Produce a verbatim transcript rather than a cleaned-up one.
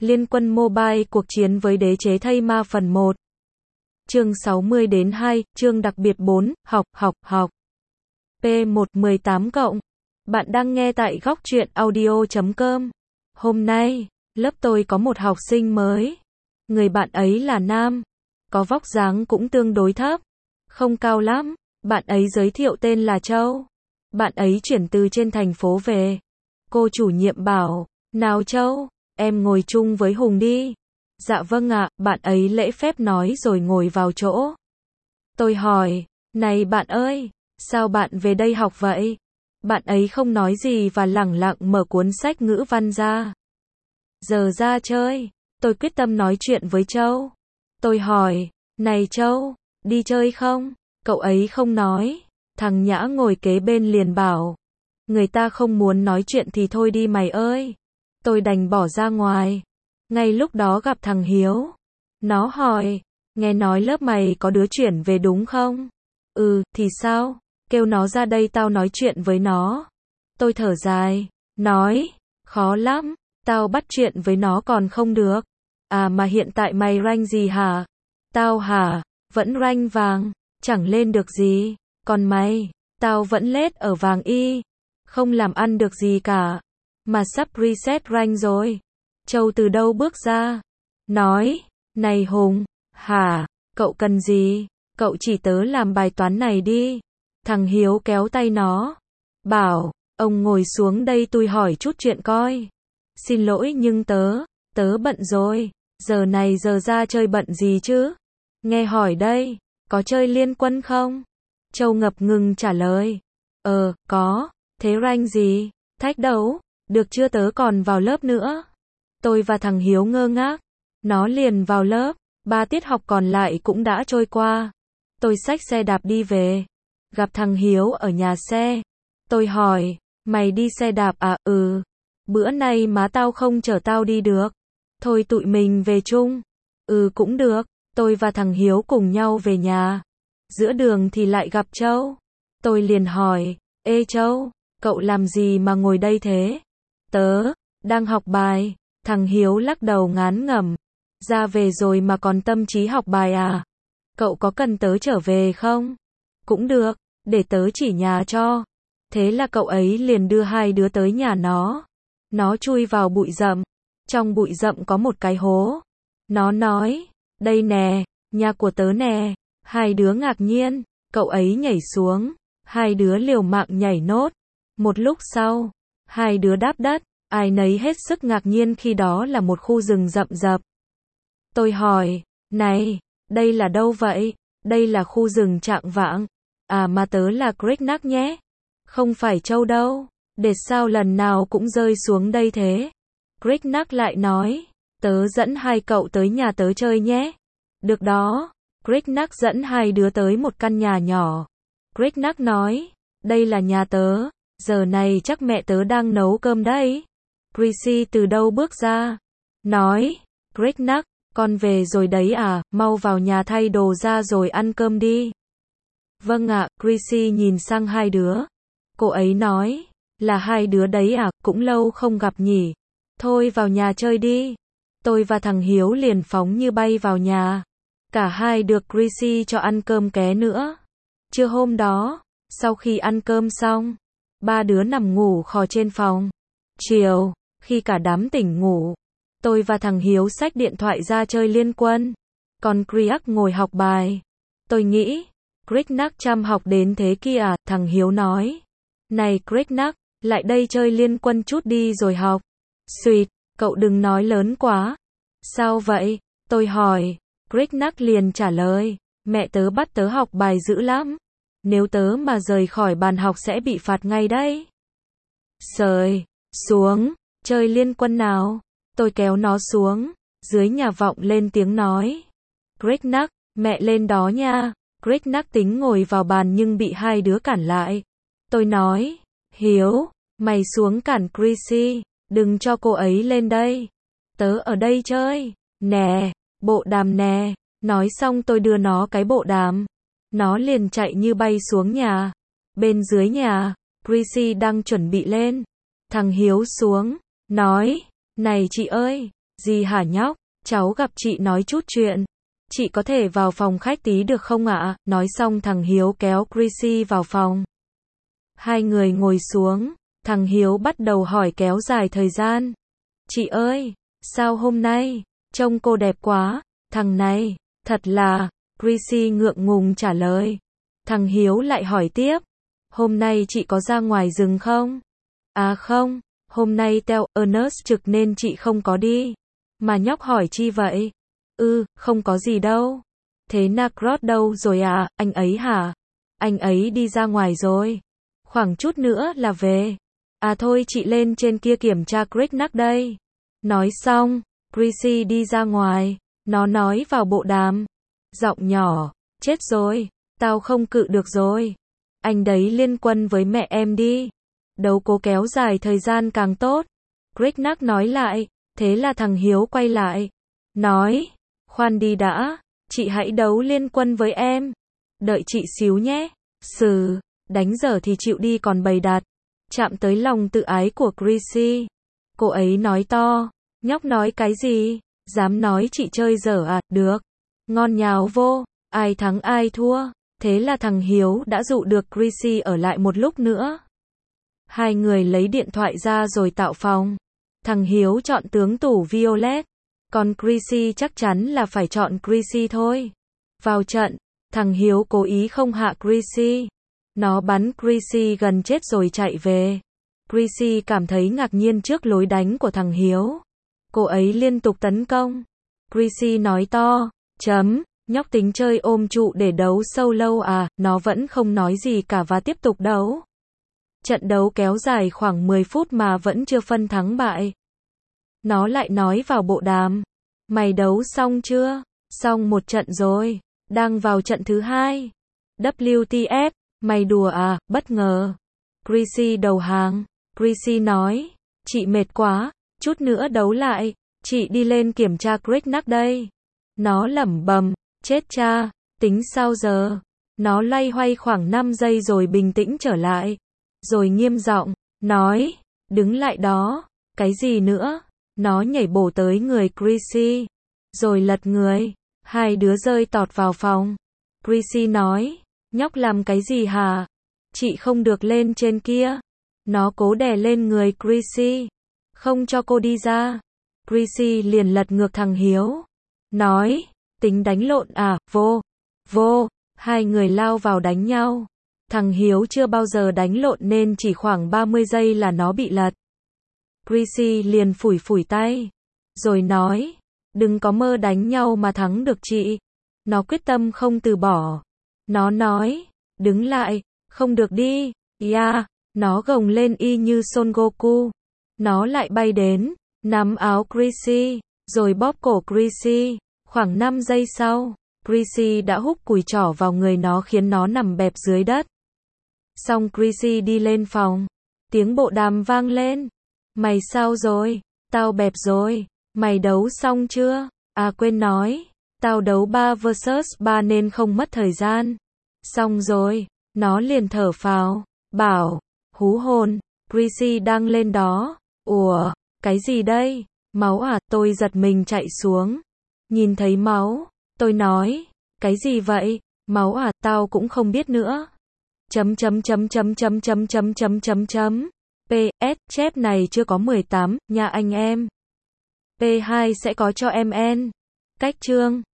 Liên Quân Mobile cuộc chiến với đế chế thây ma phần một. Chương sáu mươi đến hai, chương đặc biệt bốn, học, học, học. P một mười tám cộng. Bạn đang nghe tại góc truyện audio chấm com. Hôm nay, lớp tôi có một học sinh mới. Người bạn ấy là nam. Có vóc dáng cũng tương đối thấp. Không cao lắm. Bạn ấy giới thiệu tên là Châu. Bạn ấy chuyển từ trên thành phố về. Cô chủ nhiệm bảo, nào Châu, em ngồi chung với Hùng đi. Dạ vâng ạ, bạn ấy lễ phép nói rồi ngồi vào chỗ. Tôi hỏi, này bạn ơi, sao bạn về đây học vậy? Bạn ấy không nói gì và lẳng lặng mở cuốn sách ngữ văn ra. Giờ ra chơi, tôi quyết tâm nói chuyện với Châu. Tôi hỏi, này Châu, đi chơi không? Cậu ấy không nói. Thằng Nhã ngồi kế bên liền bảo, người ta không muốn nói chuyện thì thôi đi mày ơi. Tôi đành bỏ ra ngoài. Ngay lúc đó gặp thằng Hiếu. Nó hỏi, nghe nói lớp mày có đứa chuyển về đúng không? Ừ, thì sao? Kêu nó ra đây tao nói chuyện với nó. Tôi thở dài, nói, khó lắm, tao bắt chuyện với nó còn không được. À mà hiện tại mày rank gì hả? Tao hả? Vẫn rank vàng, chẳng lên được gì. Còn mày? Tao vẫn lết ở vàng y. Không làm ăn được gì cả. Mà sắp reset rank rồi. Châu từ đâu bước ra? Nói, này Hùng, hả? Cậu cần gì? Cậu chỉ tớ làm bài toán này đi. Thằng Hiếu kéo tay nó. Bảo, ông ngồi xuống đây tôi hỏi chút chuyện coi. Xin lỗi nhưng tớ, tớ bận rồi. Giờ này giờ ra chơi bận gì chứ? Nghe hỏi đây, có chơi Liên Quân không? Châu ngập ngừng trả lời. Ờ, có, thế rank gì? Thách đấu, được chưa tớ còn vào lớp nữa. Tôi và thằng Hiếu ngơ ngác. Nó liền vào lớp, ba tiết học còn lại cũng đã trôi qua. Tôi xách xe đạp đi về. Gặp thằng Hiếu ở nhà xe. Tôi hỏi, mày đi xe đạp à? Ừ. Bữa nay má tao không chở tao đi được. Thôi tụi mình về chung. Ừ cũng được. Tôi và thằng Hiếu cùng nhau về nhà. Giữa đường thì lại gặp Châu. Tôi liền hỏi, ê Châu, cậu làm gì mà ngồi đây thế? Tớ, đang học bài. Thằng Hiếu lắc đầu ngán ngẩm. Ra về rồi mà còn tâm trí học bài à? Cậu có cần tớ trở về không? Cũng được, để tớ chỉ nhà cho. Thế là cậu ấy liền đưa hai đứa tới nhà nó. Nó chui vào bụi rậm. Trong bụi rậm có một cái hố. Nó nói, đây nè, nhà của tớ nè. Hai đứa ngạc nhiên, cậu ấy nhảy xuống. Hai đứa liều mạng nhảy nốt. Một lúc sau, hai đứa đáp đất. Ai nấy hết sức ngạc nhiên khi đó là một khu rừng rậm rập. Tôi hỏi, này, đây là đâu vậy? Đây là khu rừng Trạng Vạng. À mà tớ là Cricknack nhé. Không phải Châu đâu. Để sao lần nào cũng rơi xuống đây thế? Cricknack lại nói, tớ dẫn hai cậu tới nhà tớ chơi nhé. Được đó. Cricknack dẫn hai đứa tới một căn nhà nhỏ. Cricknack nói, đây là nhà tớ. Giờ này chắc mẹ tớ đang nấu cơm đấy. Chrissy từ đâu bước ra? Nói, Cricknack, con về rồi đấy à, mau vào nhà thay đồ ra rồi ăn cơm đi. Vâng ạ, Chrissy nhìn sang hai đứa. Cô ấy nói, là hai đứa đấy à, cũng lâu không gặp nhỉ. Thôi vào nhà chơi đi. Tôi và thằng Hiếu liền phóng như bay vào nhà. Cả hai được Chrissy cho ăn cơm ké nữa. Trưa hôm đó, sau khi ăn cơm xong, ba đứa nằm ngủ khò trên phòng. Chiều, khi cả đám tỉnh ngủ, tôi và thằng Hiếu xách điện thoại ra chơi Liên Quân. Còn Cricknack ngồi học bài. Tôi nghĩ, Cricknack chăm học đến thế kia à? Thằng Hiếu nói, này Cricknack, lại đây chơi Liên Quân chút đi rồi học. Xuyệt, cậu đừng nói lớn quá. Sao vậy? Tôi hỏi. Cricknack liền trả lời, mẹ tớ bắt tớ học bài dữ lắm. Nếu tớ mà rời khỏi bàn học sẽ bị phạt ngay đấy. Sời, xuống, chơi Liên Quân nào. Tôi kéo nó xuống. Dưới nhà vọng lên tiếng nói, Cricknack, mẹ lên đó nha. Cricknack tính ngồi vào bàn nhưng bị hai đứa cản lại. Tôi nói, Hiếu, mày xuống cản Chrissy, đừng cho cô ấy lên đây. Tớ ở đây chơi. Nè, bộ đàm nè. Nói xong tôi đưa nó cái bộ đàm. Nó liền chạy như bay xuống nhà. Bên dưới nhà, Chrissy đang chuẩn bị lên. Thằng Hiếu xuống, nói, này chị ơi, Gì hả nhóc? Cháu gặp chị nói chút chuyện. Chị có thể vào phòng khách tí được không ạ? Nói xong thằng Hiếu kéo Chrissy vào phòng. Hai người ngồi xuống, thằng Hiếu bắt đầu hỏi kéo dài thời gian. Chị ơi, sao hôm nay, trông cô đẹp quá, thằng này, thật là, Chrissy ngượng ngùng trả lời. Thằng Hiếu lại hỏi tiếp, hôm nay chị có ra ngoài rừng không? À không, hôm nay Teo Ernest trực nên chị không có đi. Mà nhóc hỏi chi vậy? Ừ, không có gì đâu. Thế Nacrot đâu rồi à, anh ấy hả? Anh ấy đi ra ngoài rồi. Khoảng chút nữa là về. À thôi chị lên trên kia kiểm tra Cricknack đây. Nói xong, Chrissy đi ra ngoài. Nó nói vào bộ đàm. Giọng nhỏ, chết rồi, tao không cự được rồi. Anh đấy liên quân với mẹ em đi. Đấu cố kéo dài thời gian càng tốt. Cricknack nói lại, thế là thằng Hiếu quay lại. Nói, khoan đi đã, chị hãy đấu liên quân với em. Đợi chị xíu nhé. Sừ, đánh dở thì chịu đi còn bày đặt. Chạm tới lòng tự ái của Chrissy. Cô ấy nói to, nhóc nói cái gì? Dám nói chị chơi dở à? Được. Ngon nhào vô, ai thắng ai thua. Thế là thằng Hiếu đã dụ được Chrissy ở lại một lúc nữa. Hai người lấy điện thoại ra rồi tạo phòng. Thằng Hiếu chọn tướng tủ Violet. Còn Chrissy chắc chắn là phải chọn Chrissy thôi. Vào trận, thằng Hiếu cố ý không hạ Chrissy. Nó bắn Chrissy gần chết rồi chạy về. Chrissy cảm thấy ngạc nhiên trước lối đánh của thằng Hiếu. Cô ấy liên tục tấn công. Chrissy nói to, chấm, nhóc tính chơi ôm trụ để đấu sâu lâu à, nó vẫn không nói gì cả và tiếp tục đấu. Trận đấu kéo dài khoảng mười phút mà vẫn chưa phân thắng bại. Nó lại nói vào bộ đàm, mày đấu xong chưa? Xong một trận rồi, đang vào trận thứ hai. vê tê ép, mày đùa à, bất ngờ. Chrissy đầu hàng. Chrissy nói, chị mệt quá, chút nữa đấu lại, chị đi lên kiểm tra Cricknack đây. Nó lẩm bẩm, chết cha, tính sao giờ? Nó loay hoay khoảng năm giây rồi bình tĩnh trở lại. Rồi nghiêm giọng, nói, đứng lại đó, cái gì nữa? Nó nhảy bổ tới người Chrissy, rồi lật người, hai đứa rơi tọt vào phòng. Chrissy nói, nhóc làm cái gì hả? Chị không được lên trên kia. Nó cố đè lên người Chrissy, không cho cô đi ra. Chrissy liền lật ngược thằng Hiếu, nói, tính đánh lộn à, vô, vô, hai người lao vào đánh nhau. Thằng Hiếu chưa bao giờ đánh lộn nên chỉ khoảng ba mươi giây là nó bị lật. Chrissy liền phủi phủi tay, rồi nói, đừng có mơ đánh nhau mà thắng được chị. Nó quyết tâm không từ bỏ. Nó nói, đứng lại, không được đi, yeah. Nó gồng lên y như Son Goku. Nó lại bay đến, nắm áo Chrissy, rồi bóp cổ Chrissy. Khoảng năm giây sau, Chrissy đã húc cùi trỏ vào người nó khiến nó nằm bẹp dưới đất. Xong Chrissy đi lên phòng. Tiếng bộ đàm vang lên. Mày sao rồi? Tao bẹp rồi. Mày đấu xong chưa? À quên nói. Tao đấu ba versus ba nên không mất thời gian. Xong rồi. Nó liền thở phào. Bảo. Hú hồn. Chrissy đang lên đó. Ủa? Cái gì đây? Máu à? Tôi giật mình chạy xuống. Nhìn thấy máu. Tôi nói. Cái gì vậy? Máu à? Tao cũng không biết nữa. Chấm chấm chấm chấm chấm chấm chấm chấm chấm chấm. pê ét, chép này chưa có mười tám, nha anh em. pê hai sẽ có cho em en. Cách chương.